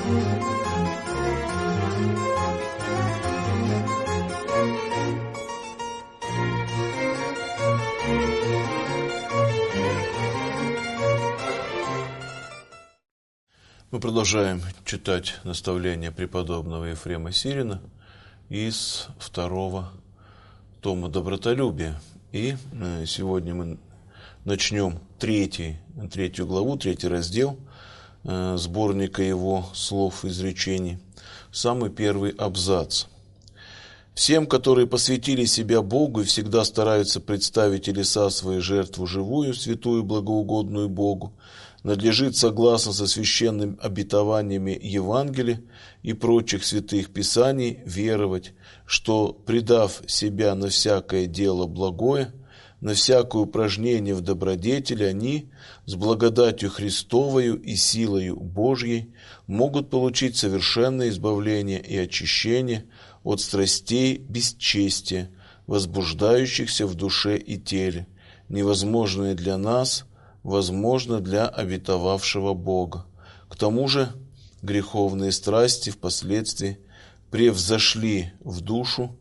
Мы продолжаем читать наставления преподобного Ефрема Сирина из второго тома «Добротолюбие». И сегодня мы начнем третью главу, третий раздел сборника его слов и изречений, самый первый абзац. «Всем, которые посвятили себя Богу и всегда стараются представить телеса свои жертву живую, святую, благоугодную Богу, надлежит, согласно со священными обетованиями Евангелия и прочих святых писаний, веровать, что, предав себя на всякое дело благое, на всякое упражнение в добродетели, они с благодатью Христовою и силою Божьей могут получить совершенное избавление и очищение от страстей бесчестия, возбуждающихся в душе и теле, невозможные для нас, возможно для обетовавшего Бога. К тому же греховные страсти впоследствии превзошли в душу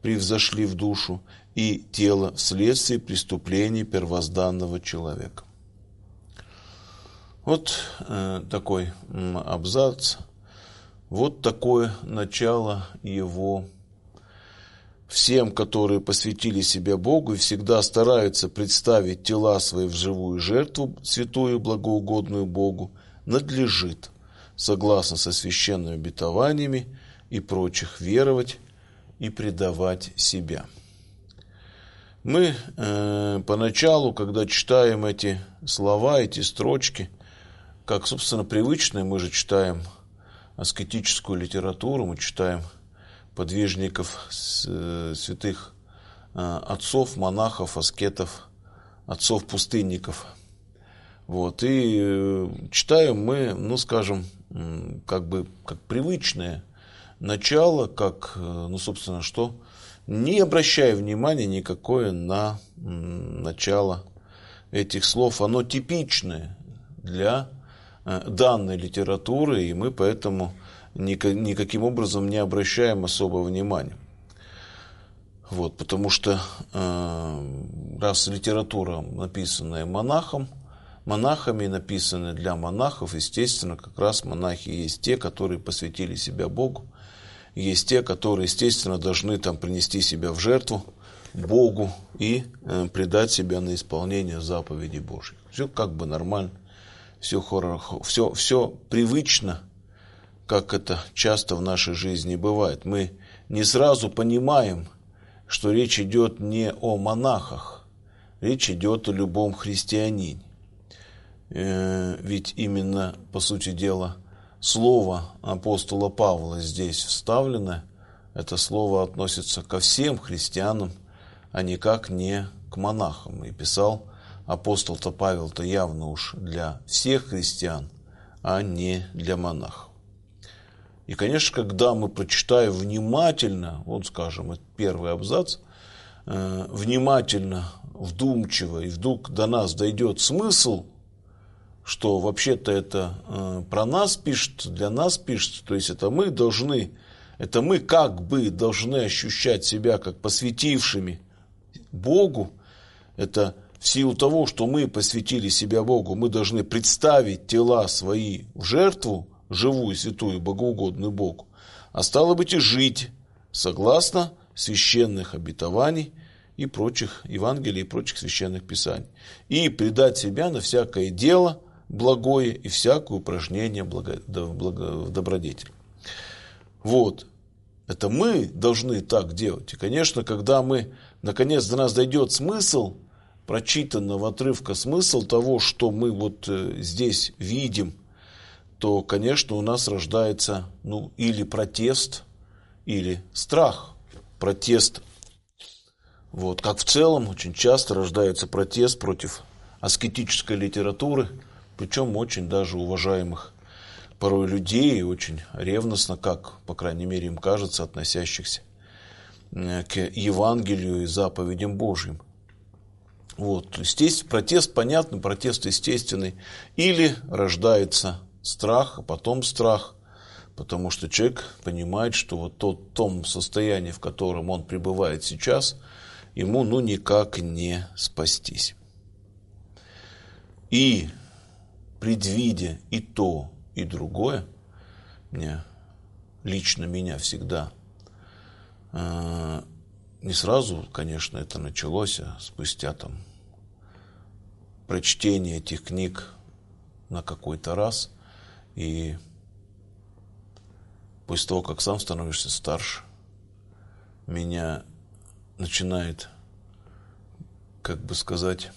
и тело вследствие преступлений первозданного человека». Вот такой абзац, вот такое начало его. Всем, которые посвятили себя Богу и всегда стараются представить тела свои в живую жертву, святую, благоугодную Богу, надлежит, согласно со священными обетованиями и прочих, веровать и предавать себя. Мы поначалу, когда читаем эти слова, эти строчки, как, собственно, привычные, мы же читаем аскетическую литературу, мы читаем подвижников, святых отцов, монахов, аскетов, отцов-пустынников. Вот. И читаем мы, скажем, как привычное начало, собственно, что, не обращая внимания никакое на начало этих слов. Оно типичное для данной литературы, и мы поэтому никаким образом не обращаем особого внимания. Вот, потому что раз литература, написанная монахами, написанная для монахов, естественно, как раз монахи есть те, которые посвятили себя Богу, есть те, которые, естественно, должны принести себя в жертву Богу и предать себя на исполнение заповедей Божьих. Все нормально, все привычно, как это часто в нашей жизни бывает. Мы не сразу понимаем, что речь идет не о монахах, речь идет о любом христианине. Ведь именно, по сути дела, слово апостола Павла здесь вставлено, это слово относится ко всем христианам, а никак не к монахам. И писал апостол-то Павел-то явно уж для всех христиан, а не для монахов. И, конечно, когда мы прочитаем внимательно, скажем, это первый абзац, внимательно, вдумчиво, и вдруг до нас дойдет смысл, что вообще-то это про нас пишет, для нас пишет, то есть это мы должны ощущать себя как посвятившими Богу. Это в силу того, что мы посвятили себя Богу, мы должны представить тела свои в жертву, живую, святую, богоугодную Богу, а стало быть и жить согласно священных обетований и прочих Евангелий и прочих священных писаний, и предать себя на всякое дело благое и всякое упражнение в добродетели. Вот. Это мы должны так делать. И, конечно, когда наконец до нас дойдет смысл прочитанного отрывка, смысл того, что мы здесь видим, то, конечно, у нас рождается или протест, или страх. Протест, как в целом, очень часто рождается протест против аскетической литературы, причем очень даже уважаемых порой людей, очень ревностно, как, по крайней мере, им кажется, относящихся к Евангелию и заповедям Божьим. Здесь протест понятный, протест естественный. Или рождается страх, а потом страх Потому что человек понимает, что вот в том состоянии, в котором он пребывает сейчас, ему никак не спастись. И предвидя и то, и другое, лично меня всегда, не сразу, конечно, это началось, а спустя прочтение этих книг на какой-то раз, и после того, как сам становишься старше, меня начинает, как бы сказать,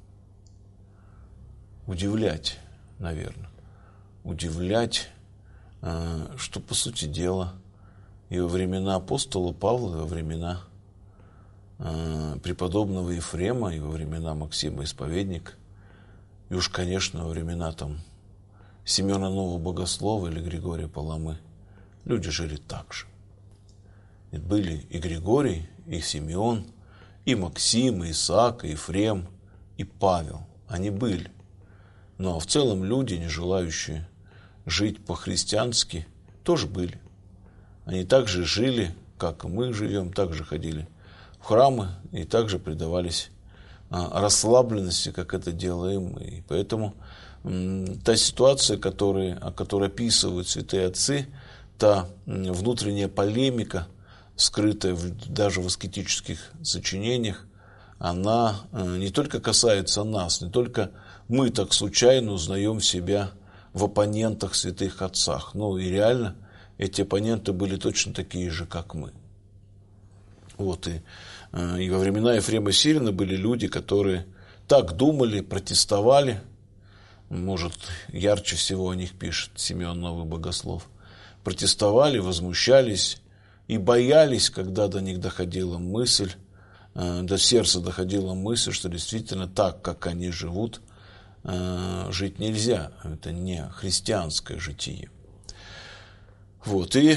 удивлять, наверное. Удивлять, что, по сути дела, и во времена апостола Павла, и во времена преподобного Ефрема, и во времена Максима Исповедника, и уж, конечно, во времена Семена Нового Богослова или Григория Паламы, люди жили так же. И были и Григорий, и Симеон, и Максим, и Исаак, и Ефрем, и Павел. Они были. Но в целом люди, не желающие жить по-христиански, тоже были. Они также жили, как и мы живем, также ходили в храмы и также предавались расслабленности, как это делаем мы. И поэтому та ситуация, о которой описывают святые отцы, та внутренняя полемика, скрытая даже в аскетических сочинениях, она не только касается нас, не только мы так случайно узнаем себя в оппонентах святых отцах, но и реально эти оппоненты были точно такие же, как мы. Вот, и во времена Ефрема Сирина были люди, которые так думали, протестовали. Может, ярче всего о них пишет Симеон Новый Богослов. Протестовали, возмущались и боялись, когда до них доходила мысль, до сердца доходила мысль, что действительно так, как они живут, жить нельзя. Это не христианское житие. Вот, и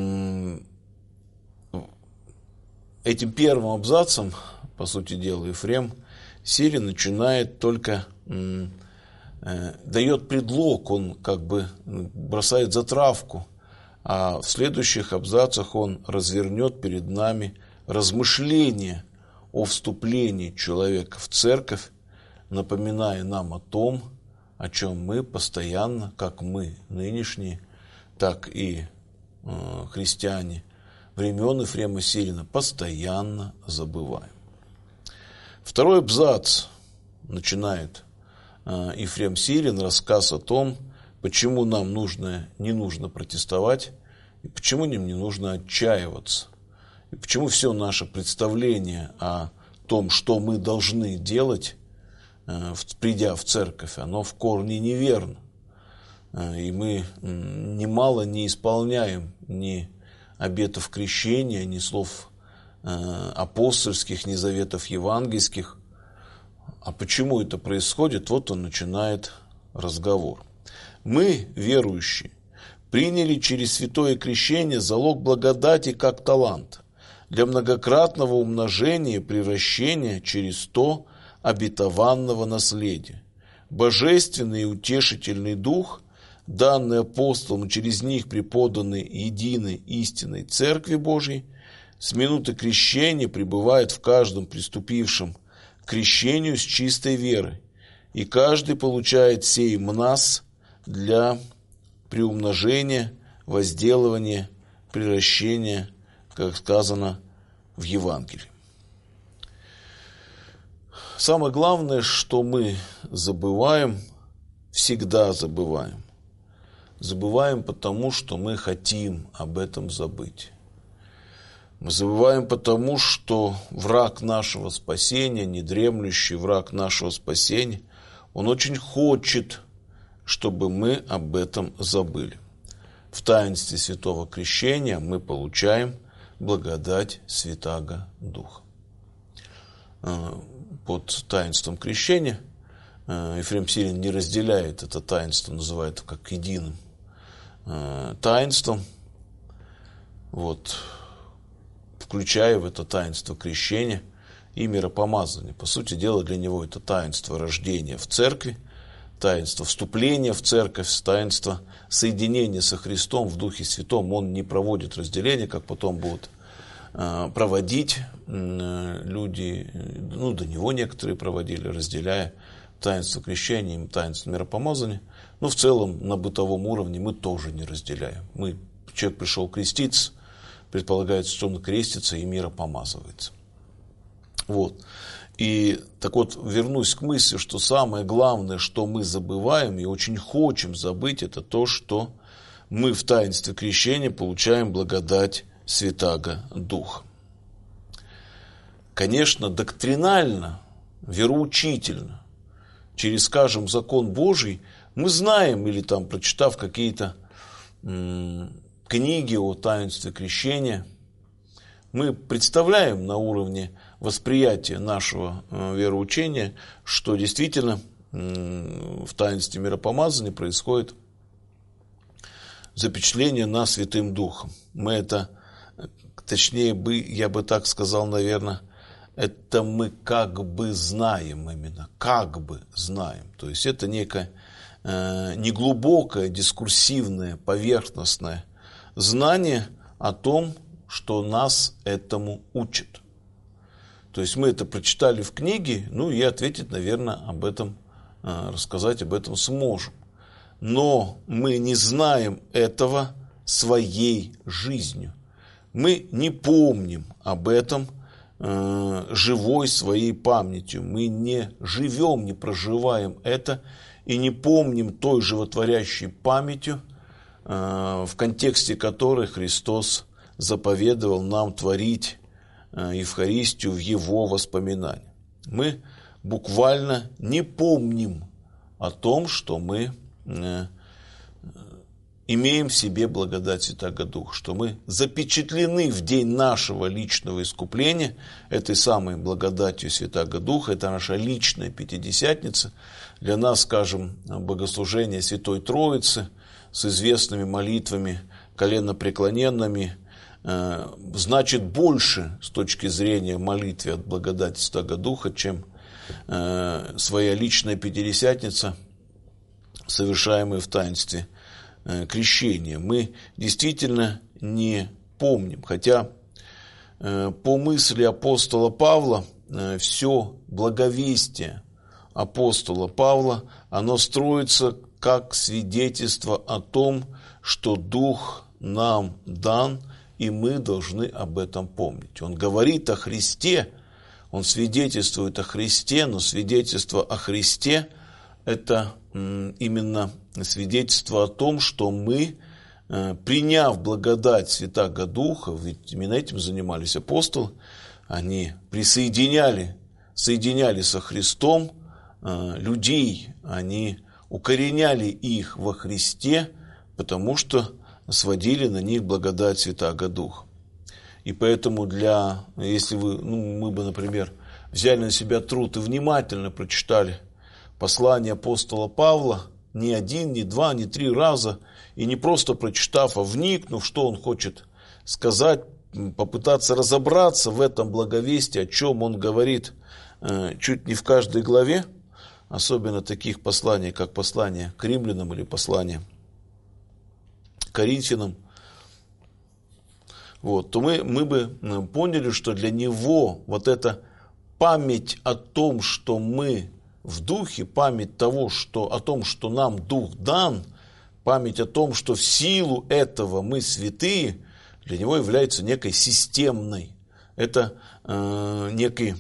этим первым абзацем, по сути дела, Ефрем Сирин начинает только, дает предлог, он как бы бросает затравку, а в следующих абзацах он развернет перед нами размышления о вступлении человека в церковь, напоминая нам о том, о чем мы постоянно, как мы нынешние, так и христиане времен Ефрема Сирина, постоянно забываем. Второй абзац начинает Ефрем Сирин рассказ о том, почему нам не нужно протестовать, и почему нам не нужно отчаиваться, и почему все наше представление о том, что мы должны делать, придя в церковь, оно в корне неверно. И мы немало не исполняем ни обетов крещения, ни слов апостольских, ни заветов евангельских. А почему это происходит? Вот он начинает разговор. Мы, верующие, приняли через святое крещение залог благодати как талант для многократного умножения и превращения через то обетованного наследия. Божественный и утешительный Дух, данный апостолам, через них преподанный единой истинной Церкви Божьей, с минуты крещения пребывает в каждом приступившем к крещению с чистой верой, и каждый получает сей мнас для приумножения, возделывания, приращения, как сказано в Евангелии. Самое главное, что мы забываем, всегда забываем. Забываем потому, что мы хотим об этом забыть. Мы забываем потому, что враг нашего спасения, недремлющий враг нашего спасения, он очень хочет, чтобы мы об этом забыли. В таинстве святого крещения мы получаем благодать Святаго Духа. Под таинством крещения Ефрем Сирин не разделяет это таинство, называет как единым таинством, включая в это таинство крещения и миропомазания. По сути дела, для него это таинство рождения в церкви, таинство вступления в церковь, таинство соединения со Христом в Духе Святом. Он не проводит разделения, как потом будут проводить люди, до него некоторые проводили, разделяя таинство крещения и таинство миропомазания. Но в целом на бытовом уровне мы тоже не разделяем. Человек пришел креститься, предполагается, что он крестится и миропомазывается. Вот. И так вот, вернусь к мысли, что самое главное, что мы забываем и очень хотим забыть, это то, что мы в таинстве крещения получаем благодать Святаго Духа. Конечно, доктринально, вероучительно, через, скажем, закон Божий, мы знаем, или там, прочитав какие-то книги о таинстве крещения, мы представляем на уровне восприятия нашего вероучения, что действительно в таинстве миропомазания происходит запечатление нас Святым Духом. Мы это, точнее, я бы так сказал, наверное, это мы как бы знаем именно, как бы знаем. То есть это некое неглубокое, дискурсивное, поверхностное знание о том, что нас этому учат. То есть мы это прочитали в книге, и ответить, наверное, об этом, рассказать об этом сможем. Но мы не знаем этого своей жизнью. Мы не помним об этом живой своей памятью. Мы не живем, не проживаем это и не помним той животворящей памятью, в контексте которой Христос заповедовал нам творить Евхаристию в Его воспоминании. Мы буквально не помним о том, что мы имеем в себе благодать Святаго Духа, что мы запечатлены в день нашего личного искупления этой самой благодатью Святаго Духа. Это наша личная Пятидесятница. Для нас, скажем, богослужение Святой Троицы с известными молитвами коленопреклоненными значит больше с точки зрения молитвы от благодати Святаго Духа, чем своя личная Пятидесятница, совершаемая в таинстве крещения. Мы действительно не помним, хотя по мысли апостола Павла все благовестие апостола Павла, оно строится как свидетельство о том, что Дух нам дан, и мы должны об этом помнить. Он говорит о Христе, он свидетельствует о Христе, но свидетельство о Христе – это именно свидетельство о том, что мы, приняв благодать Святаго Духа, ведь именно этим занимались апостолы, они соединяли со Христом людей, они укореняли их во Христе, потому что сводили на них благодать Святаго Духа. И поэтому если мы бы, например, взяли на себя труд и внимательно прочитали послание апостола Павла не один, не два, не три раза, и не просто прочитав, а вникнув, что он хочет сказать, попытаться разобраться в этом благовестии, о чем он говорит чуть не в каждой главе, особенно таких посланий, как послание к римлянам или послание к Коринфянам, то мы бы поняли, что для него вот эта память о том, что мы в Духе, память о том, что нам Дух дан, память о том, что в силу этого мы святые, для него является некой системной. Это некое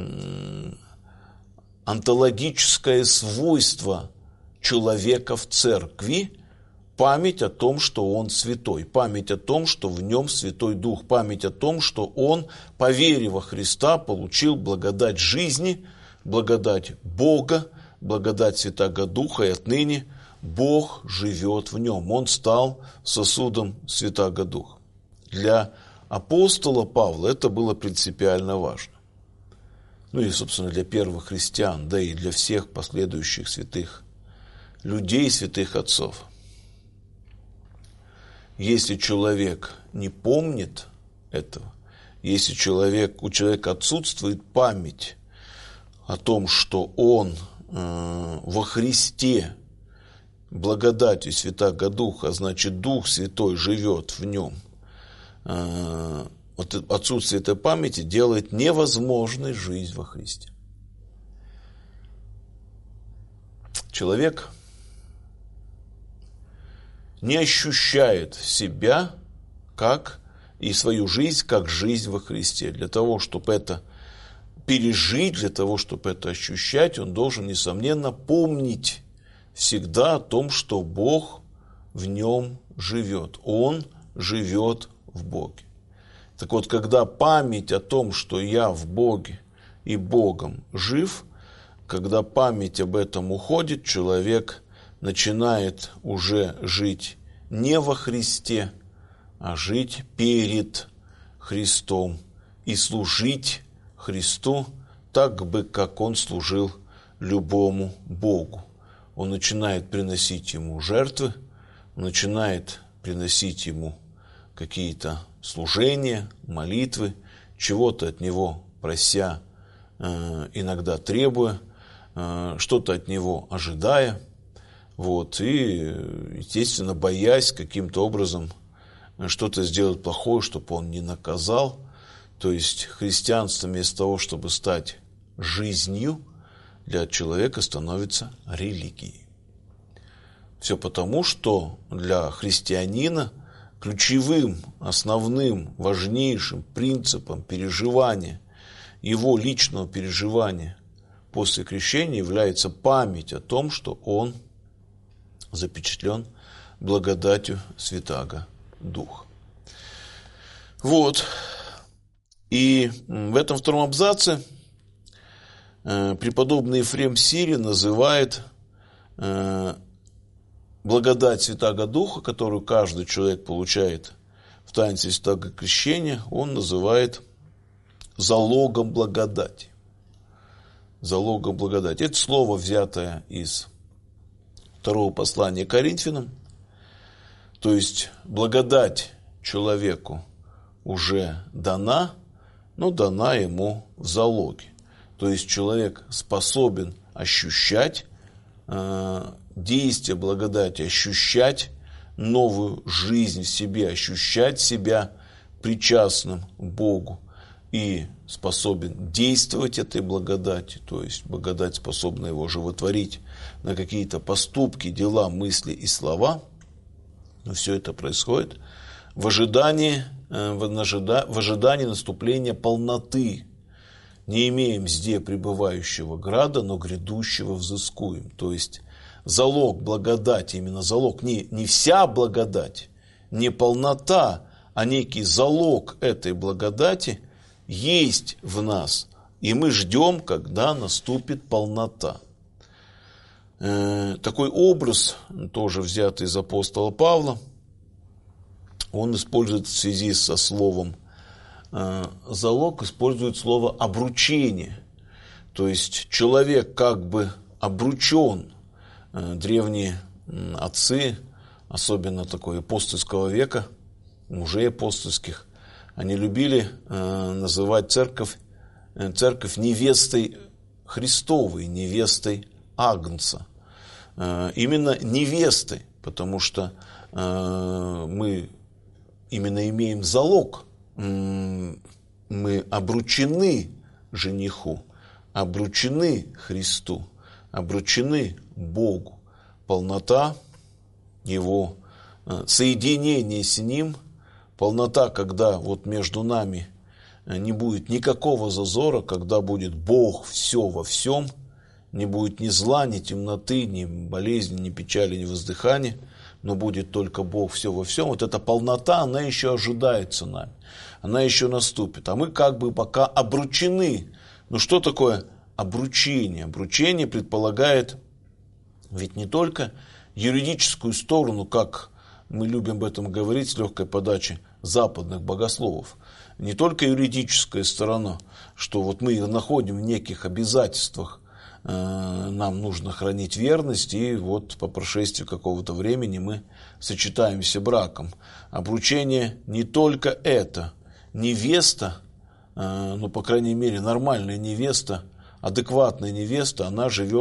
онтологическое свойство человека в церкви, память о том, что он святой, память о том, что в нем Святой Дух, память о том, что он, по вере во Христа, получил благодать жизни, благодать Бога, благодать Святаго Духа, и отныне Бог живет в нем. Он стал сосудом Святаго Духа. Для апостола Павла это было принципиально важно. И, собственно, для первых христиан, да и для всех последующих святых людей, святых отцов. Если человек не помнит этого, если у человека отсутствует память о том, что он во Христе благодатью Святаго Духа, значит, Дух Святой живет в нем, вот отсутствие этой памяти делает невозможной жизнь во Христе. Человек не ощущает себя как и свою жизнь как жизнь во Христе. Для того, чтобы это пережить, для того, чтобы это ощущать, он должен, несомненно, помнить всегда о том, что Бог в нем живет. Он живет в Боге. Так вот, когда память о том, что я в Боге и Богом жив, когда память об этом уходит, человек начинает уже жить не во Христе, а жить перед Христом и служить Христу так бы, как Он служил любому Богу. Он начинает приносить Ему жертвы, он начинает приносить Ему какие-то служения, молитвы, чего-то от Него прося, иногда требуя, что-то от Него ожидая, вот, и, естественно, боясь каким-то образом что-то сделать плохое, чтобы Он не наказал. То есть христианство вместо того, чтобы стать жизнью, для человека становится религией. Все потому, что для христианина ключевым, основным, важнейшим принципом переживания, его личного переживания после крещения является память о том, что он запечатлен благодатью Святаго Духа. Вот. И в этом втором абзаце преподобный Ефрем Сирин называет благодать Святаго Духа, которую каждый человек получает в таинстве Святаго Крещения, он называет залогом благодати. Залогом благодати. Это слово, взятое из второго послания к Коринфянам. То есть благодать человеку уже дана, но дана ему в залоге. То есть человек способен ощущать действие благодати, ощущать новую жизнь в себе, ощущать себя причастным к Богу и способен действовать этой благодати, то есть благодать способна его животворить на какие-то поступки, дела, мысли и слова. Но все это происходит в ожидании наступления полноты. Не имеем здесь пребывающего града, но грядущего взыскуем. То есть залог благодати, именно залог, не вся благодать, не полнота, а некий залог этой благодати есть в нас. И мы ждем, когда наступит полнота. Такой образ, тоже взятый из апостола Павла, он использует в связи со словом залог, использует слово обручение. То есть человек как бы обручен. Древние отцы, особенно такой апостольского века, мужей апостольских, они любили называть церковь невестой Христовой, невестой Агнца. Именно невестой, потому что мы именно имеем залог. Мы обручены жениху, обручены Христу, обручены Богу. Полнота Его соединения с Ним, полнота, когда вот между нами не будет никакого зазора, когда будет Бог все во всем, не будет ни зла, ни темноты, ни болезни, ни печали, ни воздыхания, но будет только Бог все во всем. Вот эта полнота, она еще ожидается нами, она еще наступит. А мы как бы пока обручены. Но что такое обручение? Обручение предполагает ведь не только юридическую сторону, как мы любим об этом говорить с легкой подачи западных богословов. Не только юридическая сторона, что вот мы находим в неких обязательствах, нам нужно хранить верность, и вот по прошествии какого-то времени мы сочетаемся браком. Обручение не только это. Невеста, ну, по крайней мере, нормальная невеста, адекватная невеста, она живет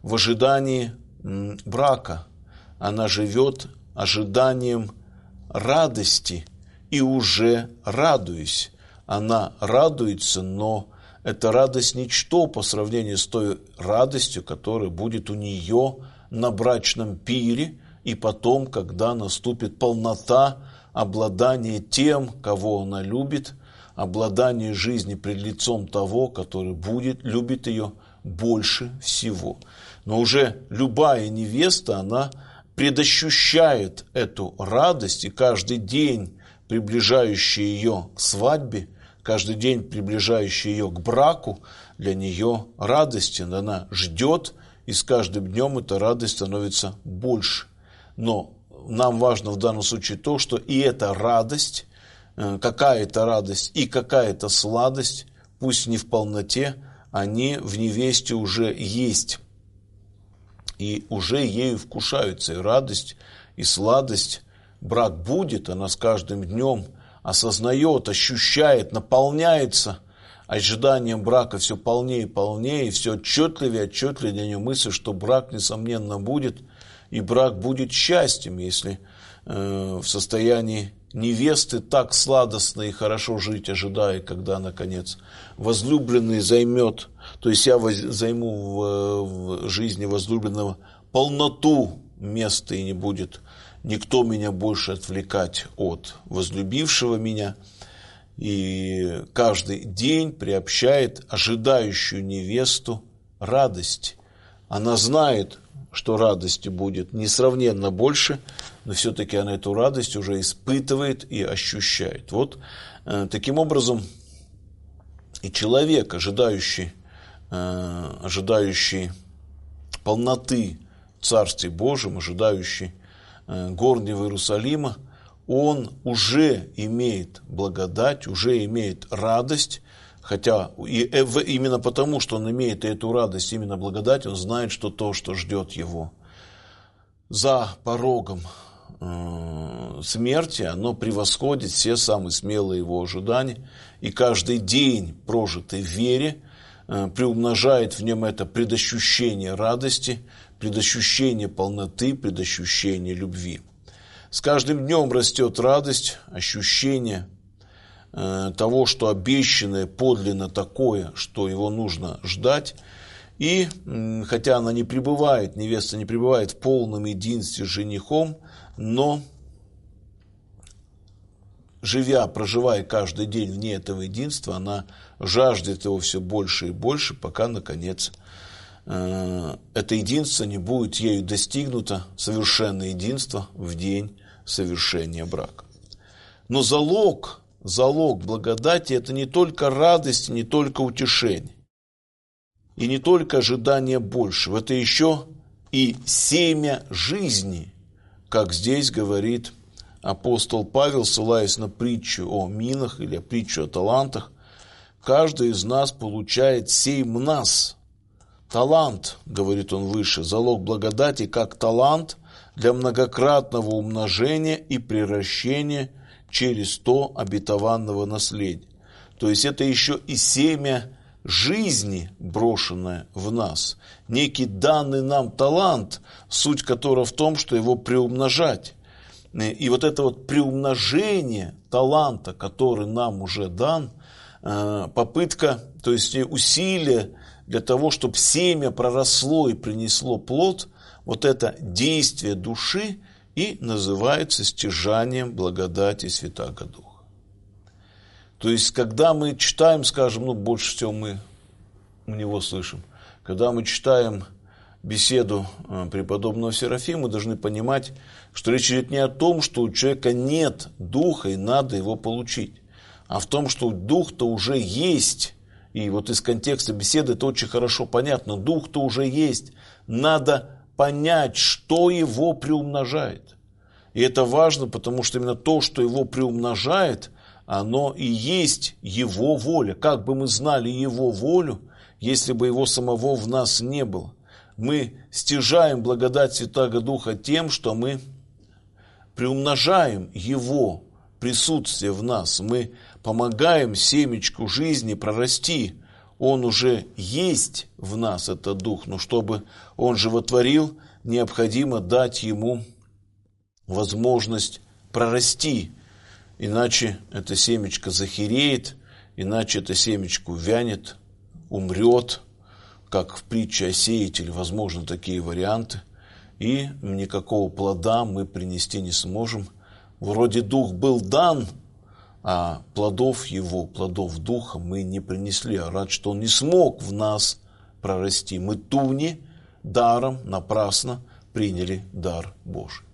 в ожидании брака. Она живет ожиданием радости и уже радуясь. Она радуется, но эта радость ничто по сравнению с той радостью, которая будет у нее на брачном пире и потом, когда наступит полнота обладания тем, кого она любит, обладание жизни пред лицом того, который любит ее больше всего. Но уже любая невеста, она предощущает эту радость, и каждый день, приближающий ее к свадьбе, каждый день, приближающий ее к браку, для нее радостен. Она ждет, и с каждым днем эта радость становится больше. Но нам важно в данном случае то, что и эта радость, какая-то радость и какая-то сладость, пусть не в полноте, они в невесте уже есть. И уже ею вкушаются. И радость, и сладость. Брак будет, она с каждым днем осознает, ощущает, наполняется ожиданием брака все полнее и полнее, и все отчетливее для нее мысль, что брак, несомненно, будет, и брак будет счастьем, если в состоянии невесты так сладостно и хорошо жить, ожидая, когда, наконец, возлюбленный займет, то есть я займу в жизни возлюбленного полноту места, и не будет никто меня больше отвлекать от возлюбившего меня. И каждый день приобщает ожидающую невесту радость. Она знает, что радости будет несравненно больше, но все-таки она эту радость уже испытывает и ощущает. Вот таким образом и человек, ожидающий полноты в Царстве Божьем, ожидающий горнего Иерусалима, он уже имеет благодать, уже имеет радость, хотя именно потому, что он имеет эту радость, именно благодать, он знает, что то, что ждет его за порогом смерти, оно превосходит все самые смелые его ожидания, и каждый день, прожитый в вере, приумножает в нем это предощущение радости, предощущение полноты, предощущение любви. С каждым днем растет радость, ощущение того, что обещанное подлинно такое, что его нужно ждать. И хотя она не пребывает, невеста не пребывает в полном единстве с женихом, но проживая каждый день вне этого единства, она жаждет его все больше и больше, пока, наконец, это единство не будет ею достигнуто, совершенное единство в день совершения брака. Но залог благодати – это не только радость, не только утешение, и не только ожидание большего, это еще и семя жизни, как здесь говорит апостол Павел, ссылаясь на притчу о минах или притчу о талантах. Каждый из нас получает сеймнас. Талант, говорит он выше, залог благодати как талант для многократного умножения и приращения через то обетованного наследия. То есть это еще и семя жизни, брошенное в нас. Некий данный нам талант, суть которого в том, что его приумножать. И вот это вот приумножение таланта, который нам уже дан, попытка, то есть усилие для того, чтобы семя проросло и принесло плод, вот это действие души и называется стяжанием благодати Святаго Духа. То есть, когда мы читаем, скажем, больше всего мы у него слышим, когда мы читаем беседу преподобного Серафима, мы должны понимать, что речь идет не о том, что у человека нет духа и надо его получить, а в том, что дух-то уже есть. И вот из контекста беседы это очень хорошо понятно. Дух-то уже есть. Надо понять, что его приумножает. И это важно, потому что именно то, что его приумножает, оно и есть его воля. Как бы мы знали его волю, если бы его самого в нас не было? Мы стяжаем благодать Святаго Духа тем, что мы приумножаем его присутствие в нас. Мы помогаем семечку жизни прорасти. он уже есть в нас, этот Дух, но чтобы он животворил, необходимо дать ему возможность прорасти, иначе это семечко захереет, иначе это семечко увянет, умрет, как в притче о сеятеле, возможно, такие варианты, и никакого плода мы принести не сможем. Вроде Дух был дан, а плодов его, плодов Духа мы не принесли, а рад, что он не смог в нас прорасти. Мы туни даром напрасно приняли дар Божий.